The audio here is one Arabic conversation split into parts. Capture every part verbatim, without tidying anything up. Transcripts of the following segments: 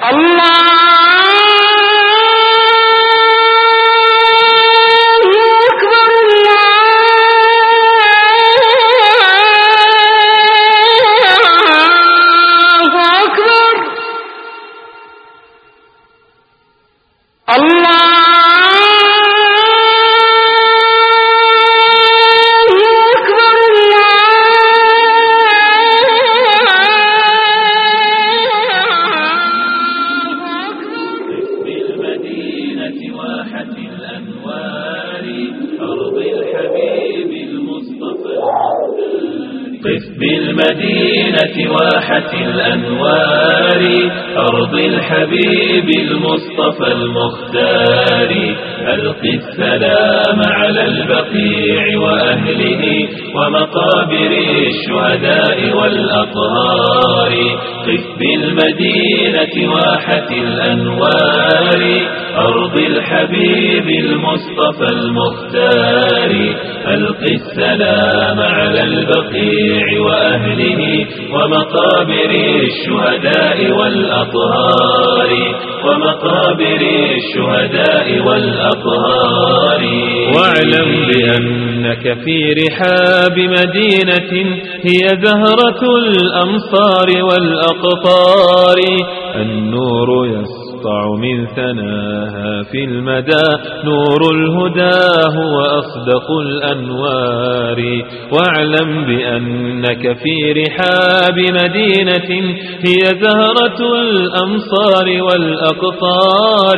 بالمدينة واحة الأنوار أرض الحبيب المصطفى المختار ألق السلام على البقيع وأهله ومقابر الشهداء والأطهار قف بالمدينة واحة الأنوار أرض الحبيب المصطفى المختار ألق السلام على البقيع وأهله ومقابر الشهداء والأطهار ومقابر الشهداء والأطهار واعلم بأنك في رحاب مدينة هي زهرة الأمصار والأقطار النور يسطع من ثناها في المدى نور الهدى هو أصدق الأنوار واعلم بأنك في رحاب مدينة هي زهرة الأمصار والأقطار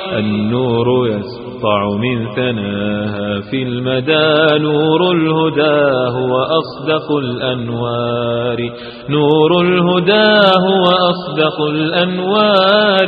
النور يسطع من ثناها في المدى نور الهدى هو أصدق الأنوار نور الهدى هو أصدق الأنوار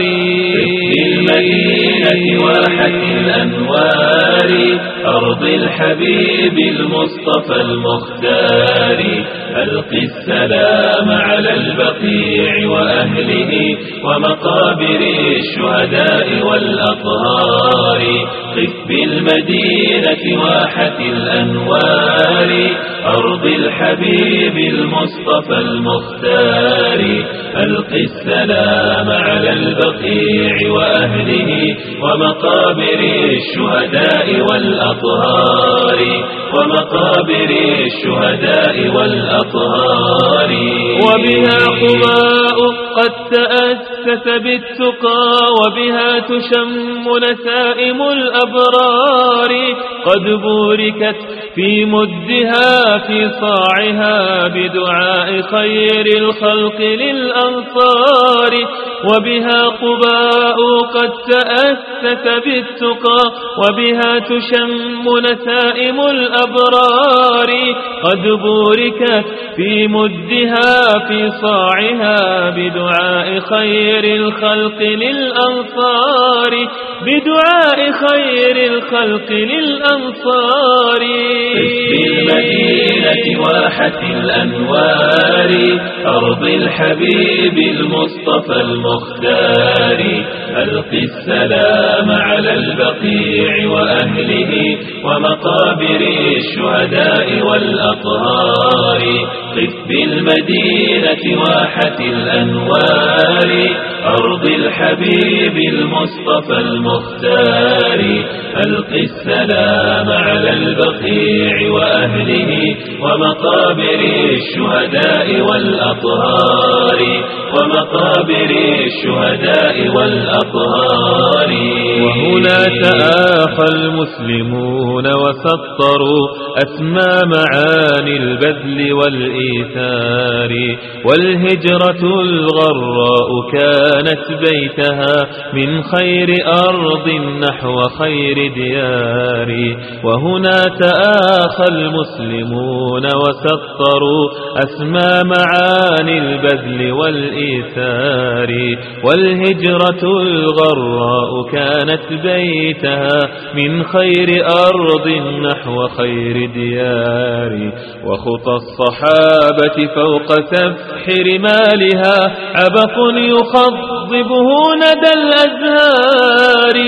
بالمدينة واحة الأنوار أرض الحبيب المصطفى المختار ألق السلام على البقيع وأهله ومقابر الشهداء والأطهار قف بالمدينة واحة الأنوار أرض الحبيب المصطفى المختار ألق السلام على البقيع وأهله ومقابر الشهداء والأطهار ومقابر الشهداء والأطهار وبها قباء قد تأسس بالتقى وبها تشم نسائم الأبرار قد بوركت في مدها في صاعها بدعاء خير الخلق للأنصار وبها قباء قد تأسس بالتقى وبها تشم نسائم الأبرار قد بوركت في مدها في صاعها بدعاء خير الخلق للأنصار بدعاء خير الخلق للأنصار بالمدينة واحة الأنوار أرض الحبيب المصطفى المختار ألق السلام على البقيع وأهله ومقابر الشهداء والأطهار قف بالمدينة واحة الأنوار أرض الحبيب المصطفى المختار ألق السلام على البقيع وأهله ومقابر الشهداء والأطهار ومقابر الشهداء والأطهار وهنا تآخى المسلمون وسطروا أسمى معاني البذل والإيثار والهجرة الغراء كانت بيتها من خير أرض نحو خير ديار وهنا تآخى المسلمون وسطروا أسمى معاني البذل والإيثار والهجرة الغراء كانت بيتها من خير أرض نحو خير ديار وخطى الصحابة فوق سفح رمالها عبق يخضبه ندى الأزهار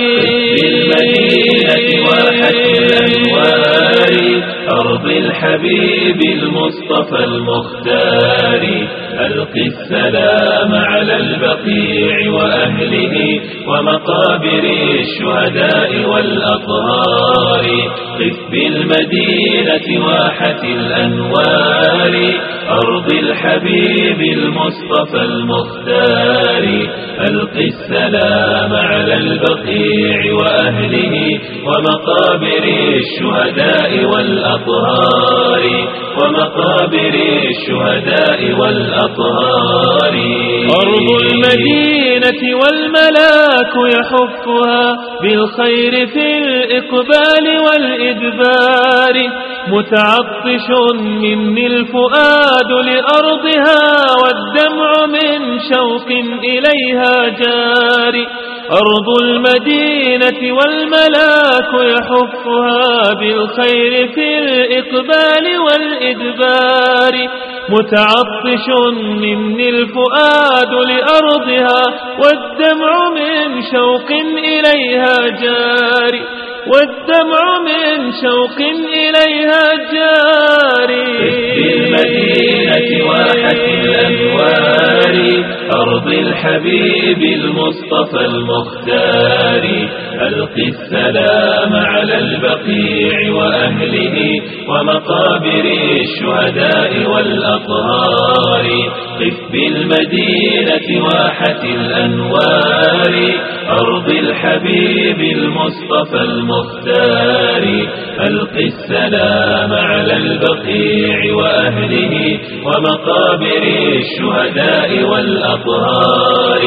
بالمدينة واحة الأنوار أرض الحبيب المصطفى المختار ألق السلام على البقيع وأهله ومقابر الشهداء والأطهار. قف بالمدينة واحة الأنوار أرض الحبيب المصطفى المختار. ألق السلام على البقيع وأهله ومقابر الشهداء والأطهار ومقابر الشهداء والأطهار. أرض المدينة والملاك يحفها بالخير في الإقبال والإدبار. متعطش مني الفؤاد لأرضها والدمع من شوق إليها جاري. أرض المدينة والملاك يحفها بالخير في الإقبال والإدبار. متعطش مني الفؤاد لأرضها والدمع من شوق إليها جاري والدمع من شوق إليها جاري. بالمدينة واحة الأنوار أرض الحبيب المصطفى المختار. ألق السلام على البقيع وأهله ومقابر الشهداء والأطهار. قف بالمدينة واحة الأنوار أرض الحبيب المصطفى المختار. ألق السلام على البقيع وأهله ومقابر الشهداء والأطهار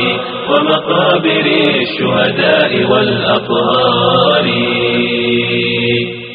ومقابر الشهداء والأطهار.